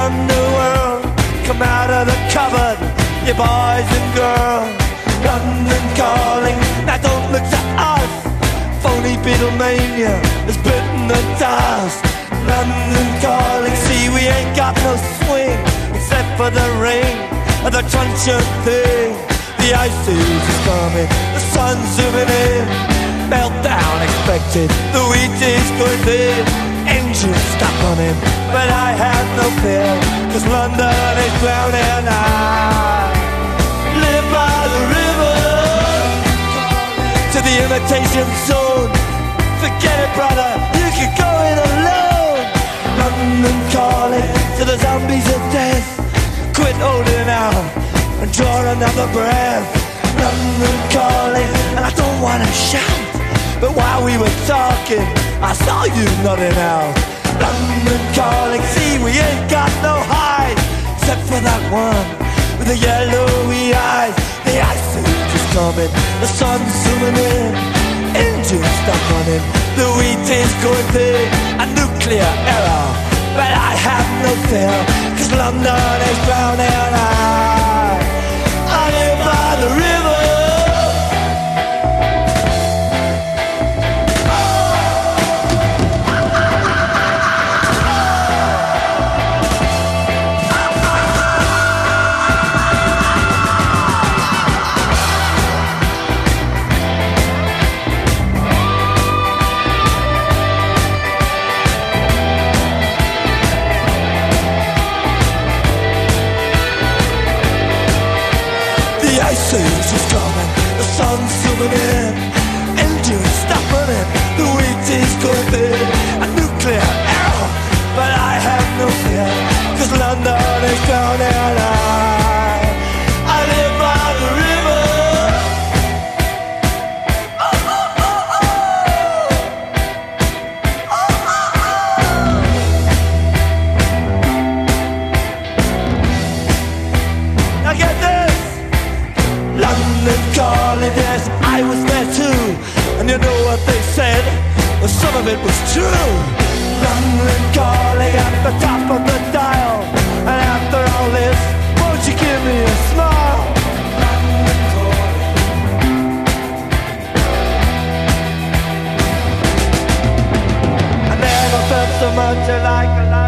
underworld, come out of the cupboard, you boys and girls. London calling, now don't look to us. Phony Beatlemania has bitten the dust. London calling, see we ain't got no swing except for the ring of the truncheon thing. The ice age is coming, the sun's zooming in. Meltdown expected, the wheat is going thin. Engines stop running, but I have no fear, 'cause London is drowning. I live by the river, to the imitation zone. Forget it, brother, you can go it alone. London calling to the zombies of death. Quit holding out and draw another breath. London calling, and I don't wanna shout, but while we were talking, I saw you nodding out. London calling, see we ain't got no hide, except for that one with the yellowy eyes. The ice age is coming, the sun's zooming in. Engines stop running, the wheat is going thin. A nuclear error, but I have no fear, 'cause London is drowning. I live by the river. The ice age is coming, the sun's zooming in. Engines stop running, the wheat is going thin. A nuclear error, but I have no fear, 'cause London is drowning. I live by the river. Oh, oh, oh, oh. Oh, oh, oh. Now get this. London calling, yes, I was there too. And you know what they said? Well, some of it was true. London calling at the top of the dial. And after all this, won't you give me a smile? London calling. I never felt so much like a life.